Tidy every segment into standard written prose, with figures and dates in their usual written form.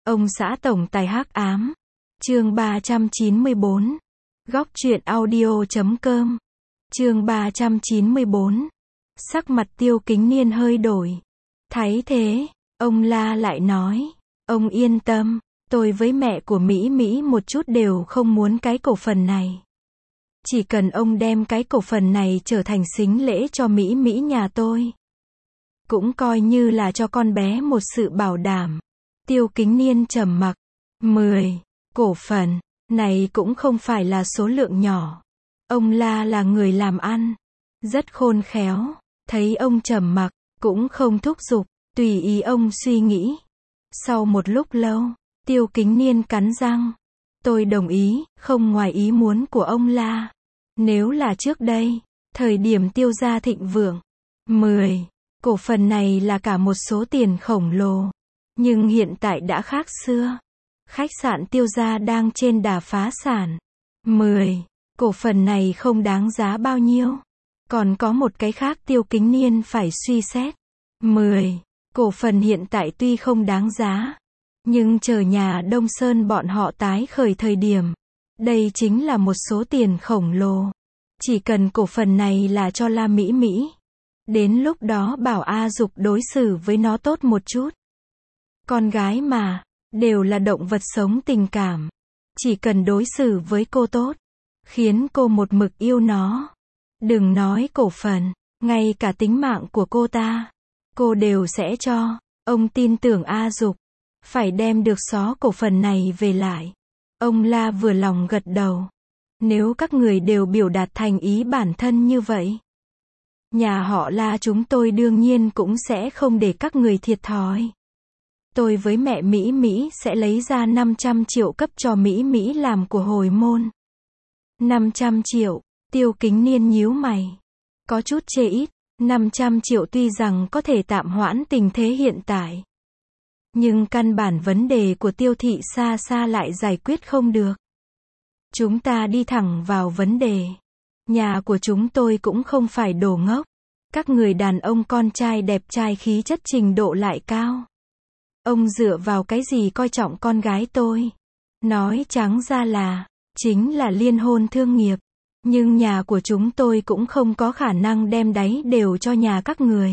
Ông xã tổng tài hắc ám. Chương 394. Góc truyện audio.com. Chương 394. Sắc mặt Tiêu Kính Niên hơi đổi. Thấy thế, ông La lại nói, ông yên tâm, tôi với mẹ của Mỹ Mỹ một chút đều không muốn cái cổ phần này. Chỉ cần ông đem cái cổ phần này trở thành sính lễ cho Mỹ Mỹ nhà tôi, cũng coi như là cho con bé một sự bảo đảm. Tiêu Kính Niên trầm mặc. 10 cổ phần, này cũng không phải là số lượng nhỏ. Ông La là người làm ăn, rất khôn khéo, thấy ông trầm mặc, cũng không thúc giục, tùy ý ông suy nghĩ. Sau một lúc lâu, Tiêu Kính Niên cắn răng. Tôi đồng ý, không ngoài ý muốn của ông La. Nếu là trước đây, thời điểm Tiêu gia thịnh vượng, 10 cổ phần này là cả một số tiền khổng lồ. Nhưng hiện tại đã khác xưa. Khách sạn Tiêu gia đang trên đà phá sản. 10 cổ phần này không đáng giá bao nhiêu. Còn có một cái khác Tiêu Kính Niên phải suy xét. 10 cổ phần hiện tại tuy không đáng giá, nhưng chờ nhà Đông Sơn bọn họ tái khởi thời điểm, đây chính là một số tiền khổng lồ. Chỉ cần cổ phần này là cho La Mỹ Mỹ, đến lúc đó bảo A Dục đối xử với nó tốt một chút. Con gái mà, đều là động vật sống tình cảm. Chỉ cần đối xử với cô tốt, khiến cô một mực yêu nó. Đừng nói cổ phần, ngay cả tính mạng của cô ta, cô đều sẽ cho. Ông tin tưởng A Dục phải đem được xó cổ phần này về lại. Ông La vừa lòng gật đầu. Nếu các người đều biểu đạt thành ý bản thân như vậy, nhà họ La chúng tôi đương nhiên cũng sẽ không để các người thiệt thòi. Tôi với mẹ Mỹ Mỹ sẽ lấy ra 500 triệu cấp cho Mỹ Mỹ làm của hồi môn. 500 triệu, Tiêu Kính Niên nhíu mày. Có chút chê ít, 500 triệu tuy rằng có thể tạm hoãn tình thế hiện tại, nhưng căn bản vấn đề của Tiêu thị xa xa lại giải quyết không được. Chúng ta đi thẳng vào vấn đề. Nhà của chúng tôi cũng không phải đồ ngốc. Các người đàn ông con trai đẹp trai khí chất trình độ lại cao. Ông dựa vào cái gì coi trọng con gái tôi? Nói trắng ra là, chính là liên hôn thương nghiệp. Nhưng nhà của chúng tôi cũng không có khả năng đem đáy đều cho nhà các người.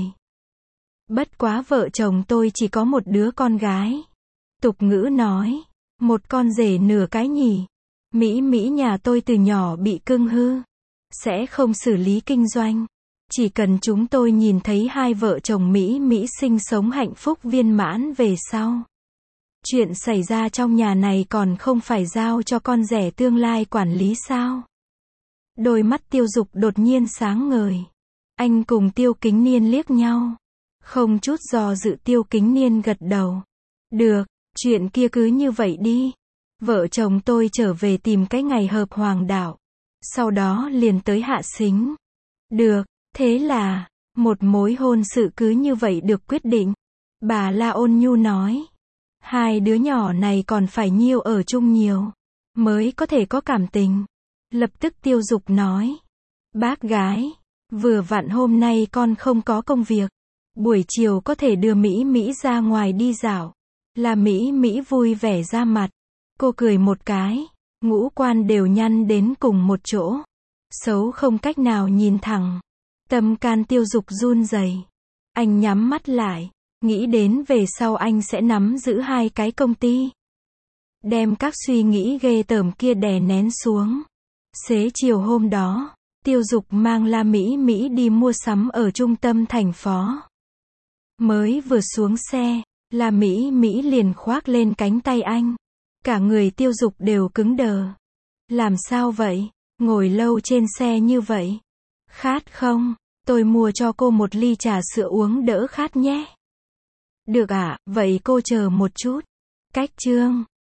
Bất quá vợ chồng tôi chỉ có một đứa con gái. Tục ngữ nói, một con rể nửa cái nhì. Mỹ Mỹ nhà tôi từ nhỏ bị cưng hư, sẽ không xử lý kinh doanh. Chỉ cần chúng tôi nhìn thấy hai vợ chồng Mỹ Mỹ sinh sống hạnh phúc viên mãn về sau, chuyện xảy ra trong nhà này còn không phải giao cho con rể tương lai quản lý sao? Đôi mắt Tiêu Dục đột nhiên sáng ngời. Anh cùng Tiêu Kính Niên liếc nhau. Không chút do dự Tiêu Kính Niên gật đầu. Được, chuyện kia cứ như vậy đi. Vợ chồng tôi trở về tìm cái ngày hợp hoàng đạo. Sau đó liền tới hạ sính. Được, thế là, một mối hôn sự cứ như vậy được quyết định. Bà La ôn nhu nói. Hai đứa nhỏ này còn phải nhiều ở chung nhiều, mới có thể có cảm tình. Lập tức Tiêu Dục nói. Bác gái, vừa vặn hôm nay con không có công việc. Buổi chiều có thể đưa Mỹ Mỹ ra ngoài đi dạo. Là Mỹ Mỹ vui vẻ ra mặt. Cô cười một cái, ngũ quan đều nhăn đến cùng một chỗ. Xấu không cách nào nhìn thẳng. Tâm can Tiêu Dục run rẩy. Anh nhắm mắt lại, nghĩ đến về sau anh sẽ nắm giữ hai cái công ty. Đem các suy nghĩ ghê tởm kia đè nén xuống. Xế chiều hôm đó, Tiêu Dục mang La Mỹ Mỹ đi mua sắm ở trung tâm thành phố. Mới vừa xuống xe, La Mỹ Mỹ liền khoác lên cánh tay anh. Cả người Tiêu Dục đều cứng đờ. Làm sao vậy? Ngồi lâu trên xe như vậy. Khát không? Tôi mua cho cô một ly trà sữa uống đỡ khát nhé. Được ạ, vậy cô chờ một chút. Cách chương